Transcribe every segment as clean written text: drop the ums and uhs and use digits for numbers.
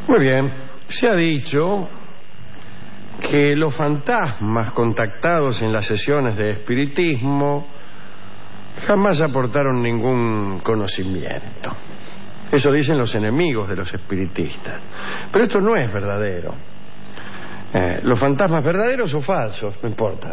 Muy bien, se ha dicho que los fantasmas contactados en las sesiones de espiritismo jamás aportaron ningún conocimiento. Eso dicen los enemigos de los espiritistas. Pero esto no es verdadero. Los fantasmas verdaderos o falsos, no importa.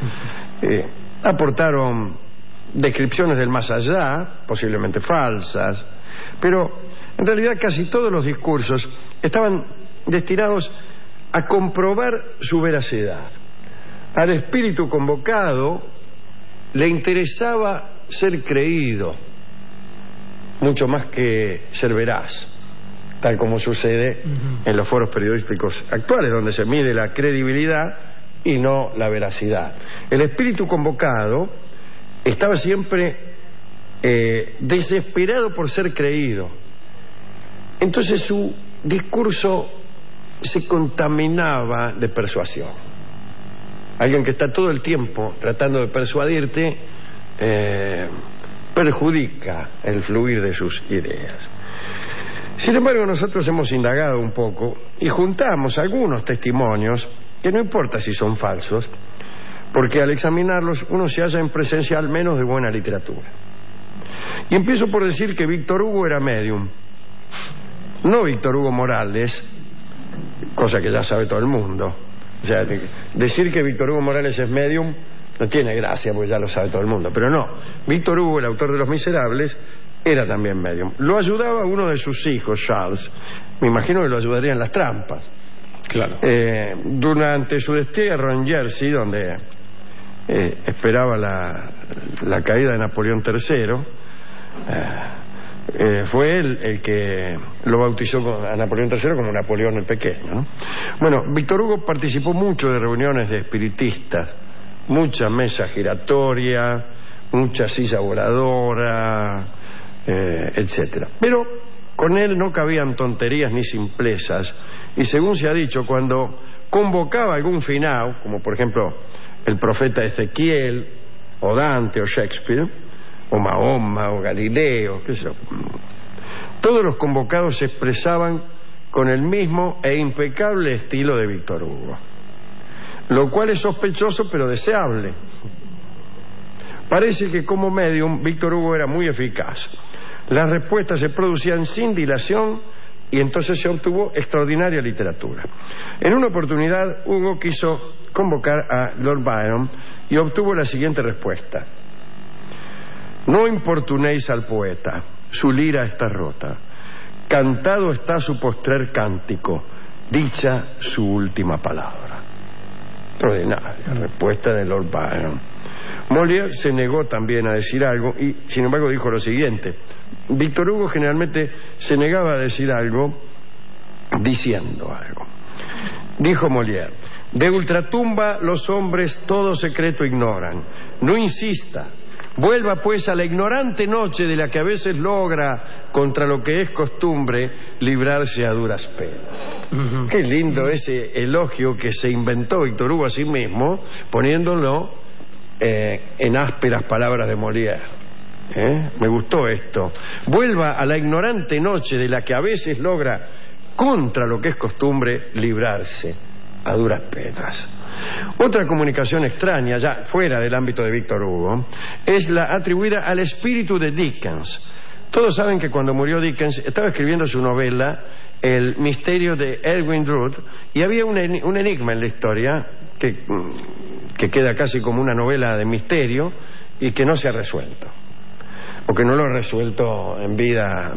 Aportaron descripciones del más allá, posiblemente falsas, pero en realidad casi todos los discursos estaban destinados a comprobar su veracidad. Al espíritu convocado le interesaba ser creído, mucho más que ser veraz, tal como sucede en los foros periodísticos actuales, donde se mide la credibilidad y no la veracidad. El espíritu convocado estaba siempre desesperado por ser creído. Entonces su discurso se contaminaba de persuasión. Alguien que está todo el tiempo tratando de persuadirte perjudica el fluir de sus ideas. Sin embargo, nosotros hemos indagado un poco y juntamos algunos testimonios que no importa si son falsos, porque al examinarlos uno se halla en presencia al menos de buena literatura. Y empiezo por decir que Víctor Hugo era médium. No Víctor Hugo Morales, cosa que ya sabe todo el mundo. O sea, decir que Víctor Hugo Morales es médium no tiene gracia porque ya lo sabe todo el mundo. Pero no, Víctor Hugo, el autor de Los Miserables, era también médium. Lo ayudaba uno de sus hijos, Charles. Me imagino que lo ayudaría en las trampas. Claro. Durante su destierro en Jersey, donde esperaba la caída de Napoleón III, fue él el que lo bautizó a Napoleón III como Napoleón el Pequeño, ¿no? Bueno, Víctor Hugo participó mucho de reuniones de espiritistas, mucha mesa giratoria, mucha silla voladora, etcétera. Pero con él no cabían tonterías ni simplezas, y según se ha dicho, cuando convocaba algún finao, como por ejemplo el profeta Ezequiel, o Dante, o Shakespeare, o Mahoma, o Galileo, qué sé yo, todos los convocados se expresaban con el mismo e impecable estilo de Víctor Hugo, lo cual es sospechoso pero deseable. Parece que como medium Víctor Hugo era muy eficaz. Las respuestas se producían sin dilación y entonces se obtuvo extraordinaria literatura. En una oportunidad Hugo quiso convocar a Lord Byron y obtuvo la siguiente respuesta: no importunéis al poeta, su lira está rota, cantado está su postrer cántico, dicha su última palabra. Extraordinaria respuesta de Lord Byron. Molière se negó también a decir algo y sin embargo dijo lo siguiente: Víctor Hugo generalmente se negaba a decir algo diciendo algo. Dijo Molière: de ultratumba los hombres todo secreto ignoran, no insista, vuelva pues a la ignorante noche de la que a veces logra, contra lo que es costumbre, librarse a duras penas. Qué lindo ese elogio que se inventó Víctor Hugo a sí mismo, poniéndolo en ásperas palabras de Molière. Me gustó esto. Vuelva a la ignorante noche de la que a veces logra, contra lo que es costumbre, librarse a duras penas. Otra comunicación extraña, ya fuera del ámbito de Víctor Hugo, es la atribuida al espíritu de Dickens. Todos saben que cuando murió Dickens estaba escribiendo su novela El misterio de Edwin Drood, y había un enigma en la historia que queda casi como una novela de misterio y que no se ha resuelto, o que no lo ha resuelto en vida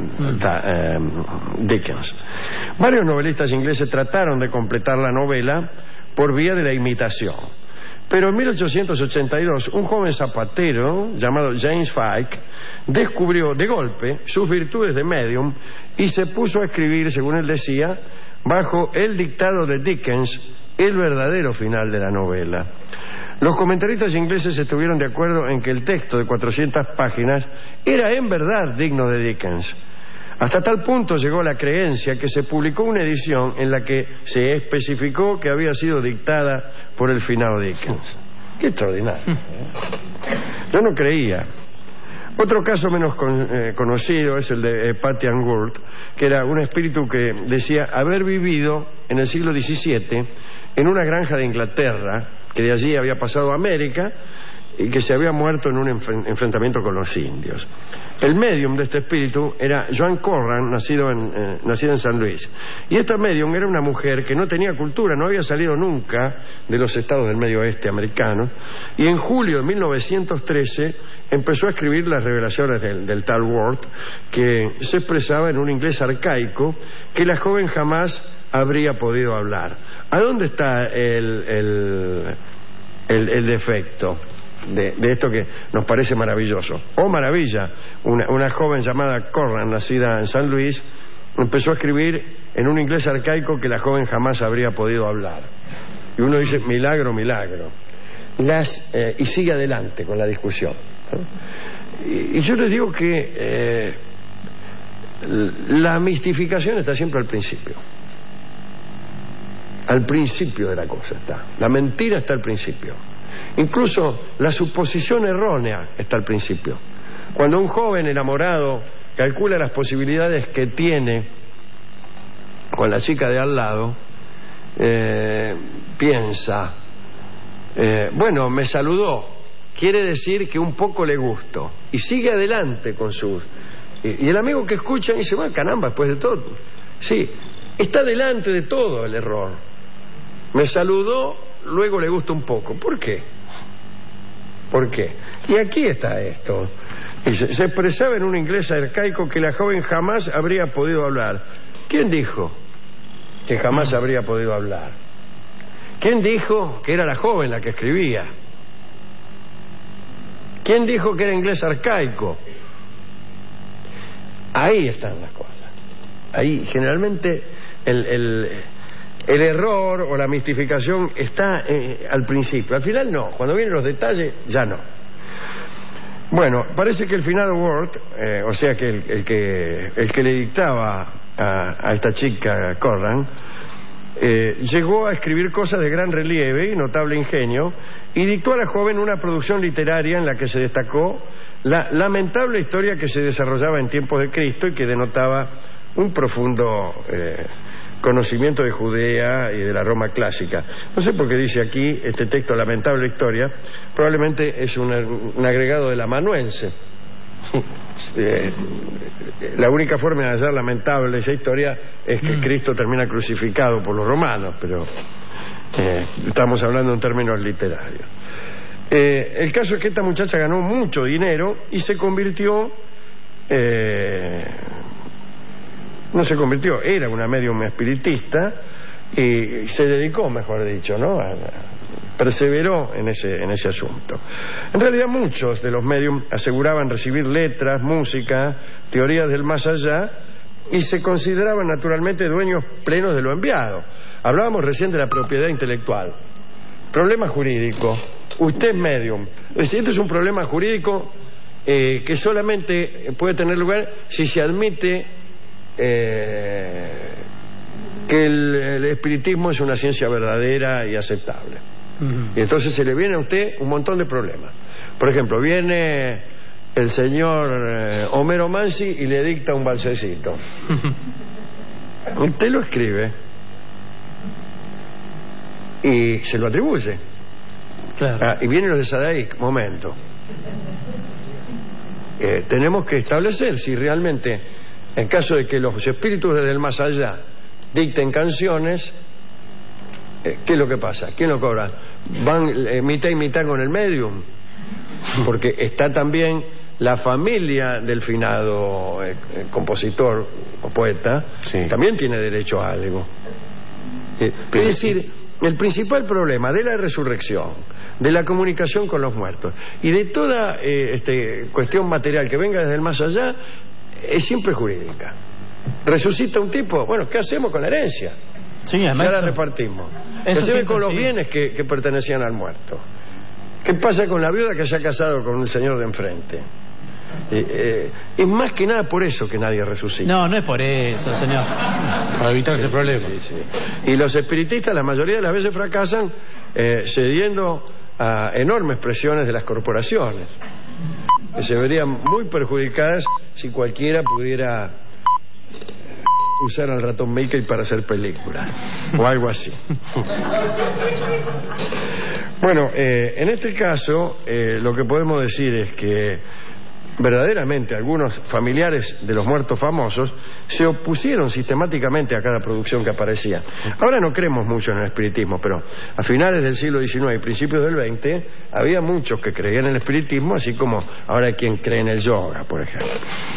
Dickens. Varios novelistas ingleses trataron de completar la novela por vía de la imitación, pero en 1882 un joven zapatero llamado James Fyke descubrió de golpe sus virtudes de medium y se puso a escribir, según él decía, bajo el dictado de Dickens, el verdadero final de la novela. Los comentaristas ingleses estuvieron de acuerdo en que el texto de 400 páginas era en verdad digno de Dickens. Hasta tal punto llegó la creencia que se publicó una edición en la que se especificó que había sido dictada por el finado Dickens. Qué extraordinario, ¿eh? Yo no creía. Otro caso menos conocido es el de Patty Ann Gurt, que era un espíritu que decía haber vivido en el siglo XVII en una granja de Inglaterra, que de allí había pasado a América y que se había muerto en un enfrentamiento con los indios. El medium de este espíritu era Joan Corran, nacida en San Luis. Y esta medium era una mujer que no tenía cultura, no había salido nunca de los estados del medio oeste americano, y en julio de 1913 empezó a escribir las revelaciones del tal Ward, que se expresaba en un inglés arcaico que la joven jamás habría podido hablar. ¿A dónde está el defecto de esto que nos parece maravilloso? ¡Oh, maravilla! Una joven llamada Corran, nacida en San Luis, empezó a escribir en un inglés arcaico que la joven jamás habría podido hablar. Y uno dice, milagro, milagro. Y sigue adelante con la discusión. Y yo les digo que la mistificación está siempre al principio. Al principio de la cosa está. La mentira está al principio. Incluso la suposición errónea está al principio. Cuando un joven enamorado calcula las posibilidades que tiene con la chica de al lado, piensa, bueno, me saludó, quiere decir que un poco le gusto, y sigue adelante con sus... Y el amigo que escucha dice, bueno, caramba, después de todo, sí, está delante de todo el error. Me saludó, luego le gusta un poco. ¿Por qué? ¿Por qué? Y aquí está esto. Dice, se expresaba en un inglés arcaico que la joven jamás habría podido hablar. ¿Quién dijo que jamás habría podido hablar? ¿Quién dijo que era la joven la que escribía? ¿Quién dijo que era inglés arcaico? Ahí están las cosas. Ahí generalmente el error o la mistificación está al principio. Al final no. Cuando vienen los detalles, ya no. Bueno, parece que el finado Ward, o sea que el que le dictaba a esta chica Corran, llegó a escribir cosas de gran relieve y notable ingenio, y dictó a la joven una producción literaria en la que se destacó la lamentable historia que se desarrollaba en tiempos de Cristo y que denotaba un profundo conocimiento de Judea y de la Roma clásica. No sé por qué dice aquí este texto, lamentable historia. Probablemente es un agregado del amanuense. La única forma de hallar lamentable esa historia es que Cristo termina crucificado por los romanos, pero estamos hablando en términos literarios. El caso es que esta muchacha ganó mucho dinero y se convirtió... no se convirtió, era una medium espiritista y se dedicó, mejor dicho, ¿no? Perseveró en ese asunto. En realidad muchos de los medium aseguraban recibir letras, música, teorías del más allá, y se consideraban naturalmente dueños plenos de lo enviado. Hablábamos recién de la propiedad intelectual. Problema jurídico. Usted es medium. Este es un problema jurídico que solamente puede tener lugar si se admite que el espiritismo es una ciencia verdadera y aceptable. Y entonces se le viene a usted un montón de problemas. Por ejemplo, viene el señor Homero Mansi y le dicta un balsecito. Usted lo escribe y se lo atribuye. Claro. Y vienen los de Sadaic, momento. Tenemos que establecer si realmente, en caso de que los espíritus desde el más allá dicten canciones, ¿qué es lo que pasa? ¿Quién lo cobra? ¿Van mitad y mitad con el medium? Porque está también la familia del finado compositor o poeta, sí, también tiene derecho a algo. Es decir, el principal problema de la resurrección, de la comunicación con los muertos y de toda cuestión material que venga desde el más allá es siempre jurídica. Resucita un tipo, bueno, ¿qué hacemos con la herencia? Sí, ya la repartimos. ¿Qué hacemos con los bienes que pertenecían al muerto? ¿Qué pasa con la viuda que se ha casado con un señor de enfrente? Es más que nada por eso que nadie resucita. No, no es por eso, señor. Para evitar ese problema. Sí. Y los espiritistas la mayoría de las veces fracasan cediendo a enormes presiones de las corporaciones. que se verían muy perjudicadas si cualquiera pudiera usar al ratón Mickey para hacer películas o algo así. Bueno, en este caso lo que podemos decir es que verdaderamente algunos familiares de los muertos famosos se opusieron sistemáticamente a cada producción que aparecía. Ahora no creemos mucho en el espiritismo, pero a finales del siglo XIX y principios del XX había muchos que creían en el espiritismo, así como ahora hay quien cree en el yoga, por ejemplo.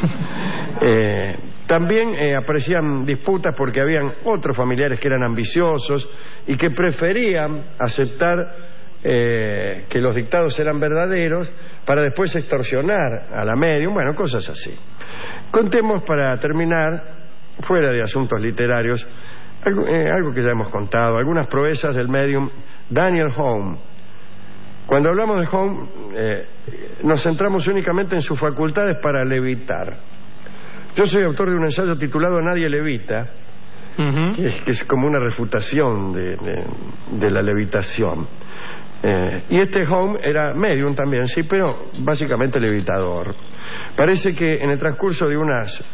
También aparecían disputas porque habían otros familiares que eran ambiciosos y que preferían aceptar que los dictados eran verdaderos para después extorsionar a la medium, bueno, cosas así. Contemos para terminar, fuera de asuntos literarios, algo que ya hemos contado, algunas proezas del medium Daniel Home. Cuando hablamos de Home, nos centramos únicamente en sus facultades para levitar. Yo soy autor de un ensayo titulado Nadie levita, que es como una refutación de la levitación. Y este Home era medium también, sí, pero básicamente levitador. Parece que en el transcurso de unas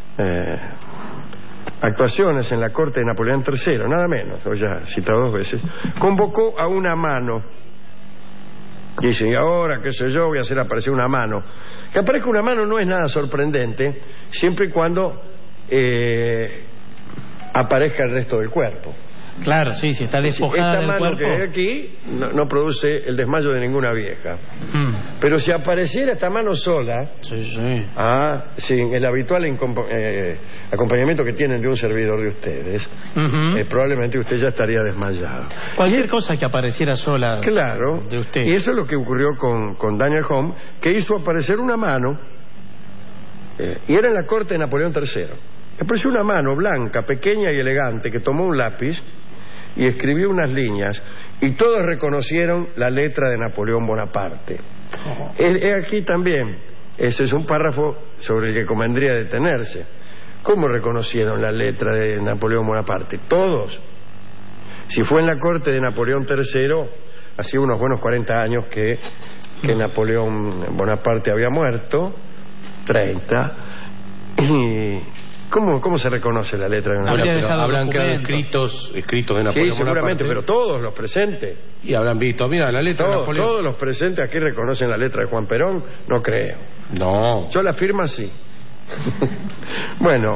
actuaciones en la corte de Napoleón III, nada menos, lo ya citado 2 veces, convocó a una mano. Y dice, y ahora, qué sé yo, voy a hacer aparecer una mano. Que aparezca una mano no es nada sorprendente, siempre y cuando aparezca el resto del cuerpo. Claro, sí, si está despojada del cuerpo. Esta mano que hay aquí no produce el desmayo de ninguna vieja. Pero si apareciera esta mano sola, sin el habitual acompañamiento que tienen de un servidor de ustedes, probablemente usted ya estaría desmayado. Cualquier cosa que apareciera sola, claro, de usted. Y eso es lo que ocurrió con Daniel Home, que hizo aparecer una mano, y era en la corte de Napoleón III. Apareció una mano blanca, pequeña y elegante, que tomó un lápiz y escribió unas líneas, y todos reconocieron la letra de Napoleón Bonaparte. Aquí también, ese es un párrafo sobre el que convendría detenerse. ¿Cómo reconocieron la letra de Napoleón Bonaparte? Todos. Si fue en la corte de Napoleón III, hacía unos buenos 40 años que Napoleón Bonaparte había muerto, 30, y... ¿Cómo se reconoce la letra de una letra? Habrán quedado escritos de Napoleón. Sí, seguramente, pero todos los presentes. Y habrán visto, mira, la letra de Napoleón. Todos los presentes aquí reconocen la letra de Juan Perón, no creo. No. Yo la firma sí. Bueno,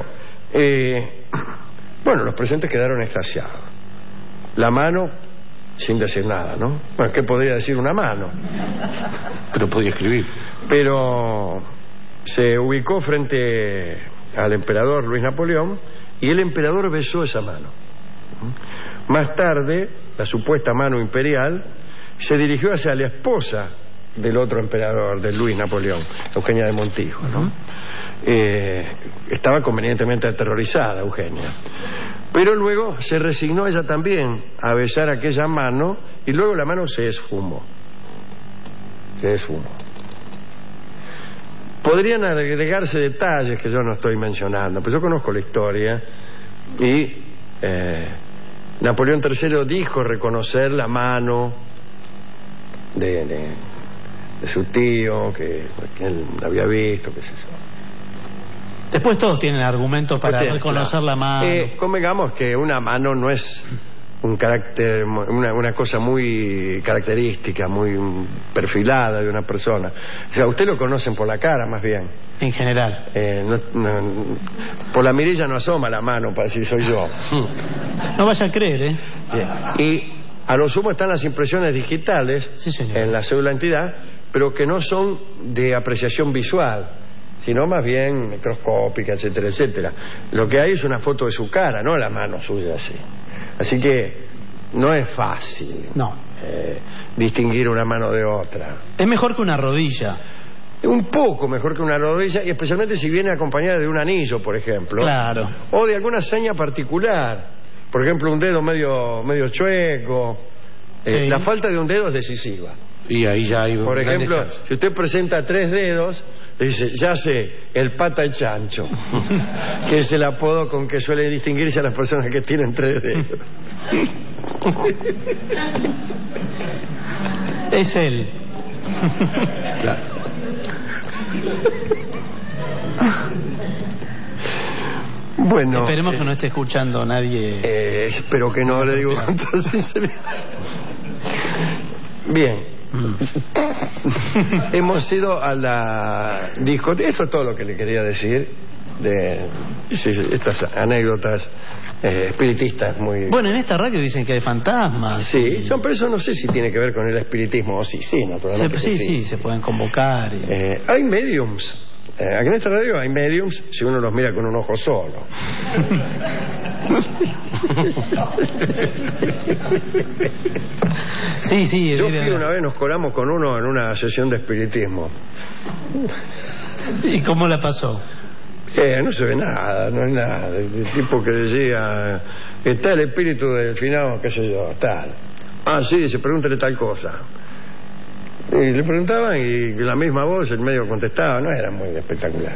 los presentes quedaron extasiados. La mano, sin decir nada, ¿no? Bueno, ¿qué podría decir una mano? Pero podía escribir. Pero se ubicó frente al emperador Luis Napoleón y el emperador besó esa mano. Más tarde, la supuesta mano imperial se dirigió hacia la esposa del otro emperador, de Luis Napoleón, Eugenia de Montijo, ¿no? Estaba convenientemente aterrorizada Eugenia, pero luego se resignó ella también a besar aquella mano, y luego la mano se esfumó. Podrían agregarse detalles que yo no estoy mencionando, pero yo conozco la historia, y Napoleón III dijo reconocer la mano de su tío, que él había visto, qué sé yo. Después todos tienen argumentos para reconocer la mano. Convengamos que una mano no es un carácter, una cosa muy característica, muy perfilada de una persona. O sea, usted lo conocen por la cara, más bien. En general. Por la mirilla no asoma la mano para decir soy yo. No vaya a creer, ¿eh? Y a lo sumo están las impresiones digitales, sí, señor, en la cédula de identidad, pero que no son de apreciación visual, sino más bien microscópica, etcétera, etcétera. Lo que hay es una foto de su cara, no la mano suya así. Así que no es fácil distinguir una mano de otra. Es mejor que una rodilla. Un poco mejor que una rodilla, y especialmente si viene acompañada de un anillo, por ejemplo. Claro. O de alguna seña particular. Por ejemplo, un dedo medio chueco. Sí. La falta de un dedo es decisiva. Y ahí ya hay... Por ejemplo, si usted presenta 3 dedos, dice, ya sé, el pata y chancho, que es el apodo con que suele distinguirse a las personas que tienen 3 dedos. Es él. Claro. Bueno, esperemos que no esté escuchando nadie. Espero que no, le digo con toda sinceridad. Bien. Hemos ido a la discoteca. Esto es todo lo que le quería decir de estas anécdotas espiritistas muy... Bueno, en esta radio dicen que hay fantasmas. Sí, pero eso no sé si tiene que ver con el espiritismo o sí, naturalmente. Sí, se pueden convocar. Hay mediums. Aquí en esta radio hay mediums si uno los mira con un ojo solo. Sí. Yo fui una vez, nos colamos con uno en una sesión de espiritismo. ¿Y cómo la pasó? No se ve nada, no es nada. El tipo que decía, está el espíritu del finado, qué sé yo, tal. Ah, sí, dice, pregúntale tal cosa. Y le preguntaban y la misma voz el medio contestaba. No era muy espectacular.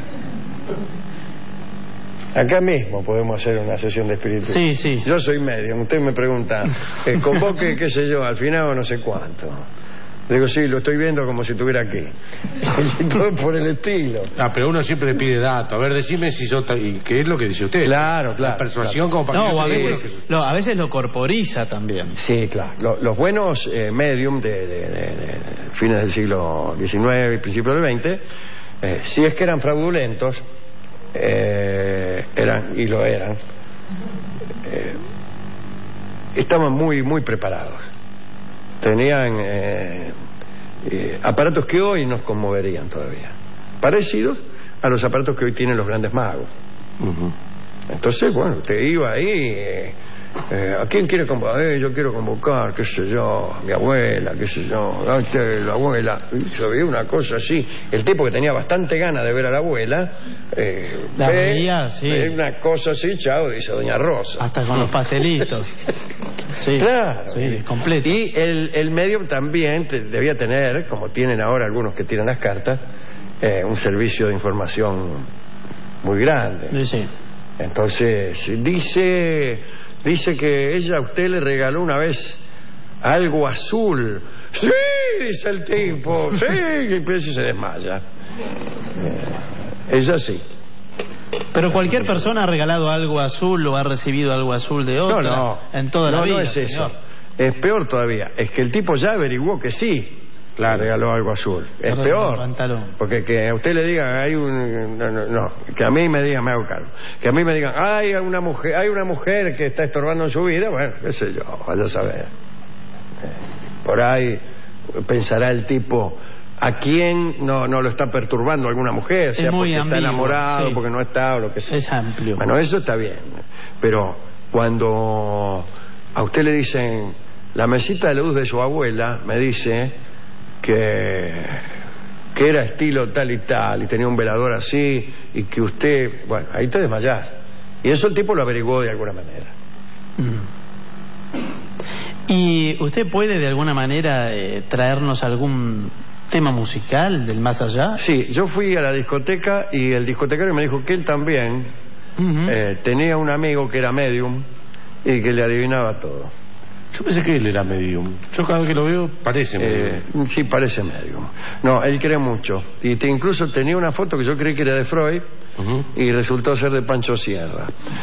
Acá mismo podemos hacer una sesión de espiritismo. Sí. Yo soy medium, usted me pregunta, convoque, qué sé yo, al final no sé cuánto. Le digo, sí, lo estoy viendo como si estuviera aquí. Y todo por el estilo. Pero uno siempre le pide datos. A ver, decime si yo... ¿Y qué es lo que dice usted? Claro. La persuasión como para... No, a veces lo corporiza también. Sí, claro. Los buenos medium de fines del siglo XIX y principios del XX, si es que eran fraudulentos, eran, y lo eran, estaban muy preparados. Tenían aparatos que hoy nos conmoverían todavía, parecidos a los aparatos que hoy tienen los grandes magos. Entonces, bueno, usted iba ahí, ¿a quién quiere convocar? Yo quiero convocar, qué sé yo, a mi abuela, qué sé yo, la abuela. Y yo vi una cosa así, el tipo que tenía bastante ganas de ver a la abuela, la veía, sí. Ve una cosa así, chao, dice doña Rosa. Hasta con los pastelitos. Sí, claro. Sí, completo. Y el medium también debía tener, como tienen ahora algunos que tiran las cartas, un servicio de información muy grande. Sí. Entonces, dice que ella a usted le regaló una vez algo azul. Sí, dice el tipo, sí, y pues se desmaya. Ella sí. Pero cualquier persona ha regalado algo azul o ha recibido algo azul de otra. No. En toda la vida. No es eso. Es peor todavía. Es que el tipo ya averiguó que sí. Claro, regaló algo azul. Es peor. Porque que a usted le digan, hay no, que a mí me digan, me hago cargo. Que a mí me digan, hay una mujer que está estorbando en su vida, bueno, qué sé yo, vaya a saber. Por ahí pensará el tipo, ¿a quién no lo está perturbando alguna mujer? Sea porque ambiguo, está enamorado, sí. Porque no está, o lo que sea. Es amplio. Bueno, eso está bien. Pero cuando a usted le dicen, la mesita de luz de su abuela, me dice que era estilo tal y tal, y tenía un velador así, y que usted, bueno, ahí te desmayás. Y eso el tipo lo averiguó de alguna manera. ¿Y usted puede de alguna manera traernos algún tema musical del más allá? Sí, yo fui a la discoteca y el discotecario me dijo que él también tenía un amigo que era medium y que le adivinaba todo. Yo pensé que él era medium. Yo cada vez que lo veo parece medium. Sí, parece medium. No, él cree mucho. Y incluso tenía una foto que yo creí que era de Freud y resultó ser de Pancho Sierra.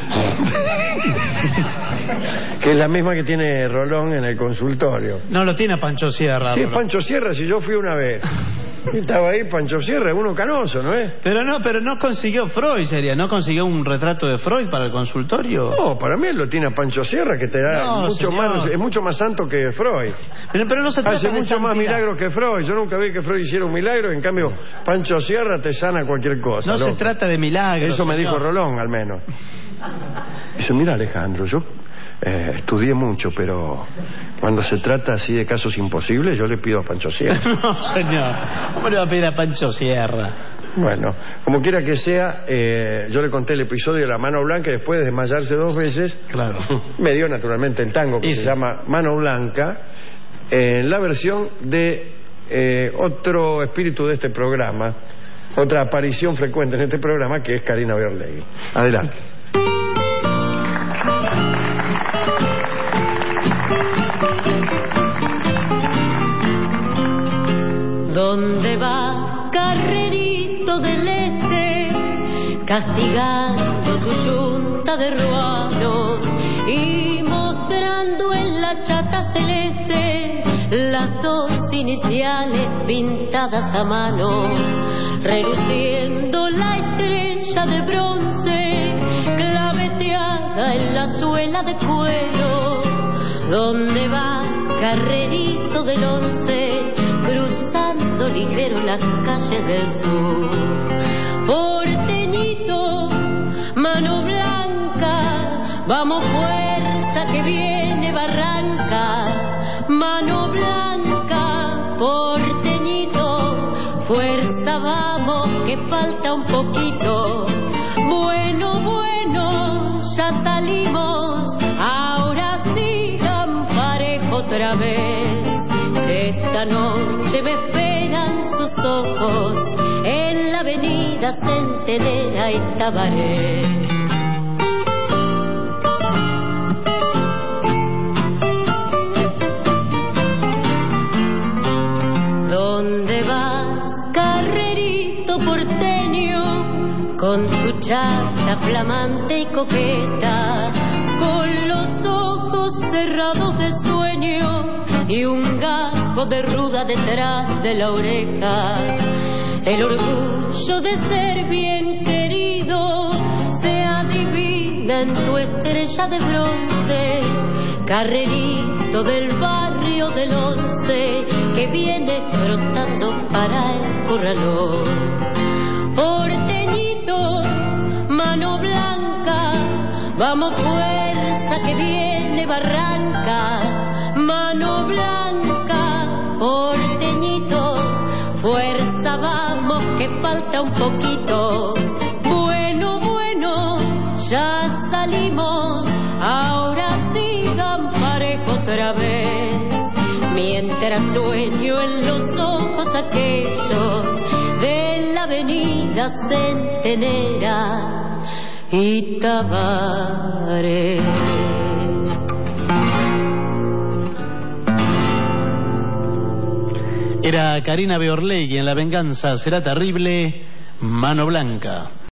Que es la misma que tiene Rolón en el consultorio. No lo tiene Pancho Sierra. Sí, es Pancho Sierra, si yo fui una vez. Y estaba ahí Pancho Sierra, uno canoso, ¿no es? Pero no consiguió Freud, sería. ¿No consiguió un retrato de Freud para el consultorio? No, para mí él lo tiene a Pancho Sierra, que te da es mucho más santo que Freud. Pero no se trata Hace de mucho más milagros que Freud. Yo nunca vi que Freud hiciera un milagro. En cambio, Pancho Sierra te sana cualquier cosa. No se trata de milagros. Eso me dijo Rolón, al menos. Dice, mira, Alejandro, yo estudié mucho, pero cuando se trata así de casos imposibles, yo le pido a Pancho Sierra. No, señor. ¿Cómo le va a pedir a Pancho Sierra? Bueno, como quiera que sea, yo le conté el episodio de la Mano Blanca y después de desmayarse 2 veces, claro, me dio naturalmente el tango que se llama Mano Blanca, en la versión de otro espíritu de este programa, otra aparición frecuente en este programa, que es Karina Biorlegui. Adelante. ¿Dónde va, carrerito, viento del este, castigando tu yunta de ruanos y mostrando en la chata celeste las dos iniciales pintadas a mano, reluciendo la estrella de bronce claveteada en la suela de cuero. ¿Dónde va, carrerito del 11, cruzando ligero las calles del sur? Porteñito, mano blanca, vamos fuerza que viene Barranca. Mano blanca, porteñito, fuerza vamos que falta un poquito. Bueno, bueno, ya salimos, ahora sigan parejo otra vez. Esta noche me esperan sus ojos en la avenida Centenera y Tabaré. ¿Dónde vas, carrerito porteño, con tu chata flamante y coqueta, con los ojos cerrados de sueño y un gajo de ruda detrás de la oreja? El orgullo de ser bien querido se adivina en tu estrella de bronce, carrerito del barrio del 11 que vienes trotando para el corralón. Porteñito, mano blanca, vamos fuerza que viene Barranca. Mano blanca, porteñito, fuerza vamos que falta un poquito. Bueno, bueno, ya salimos, ahora sigan parejo otra vez. Mientras sueño en los ojos aquellos de la avenida Centenera y Tabaré. Era Karina Beorlegui en La venganza será terrible, Mano blanca.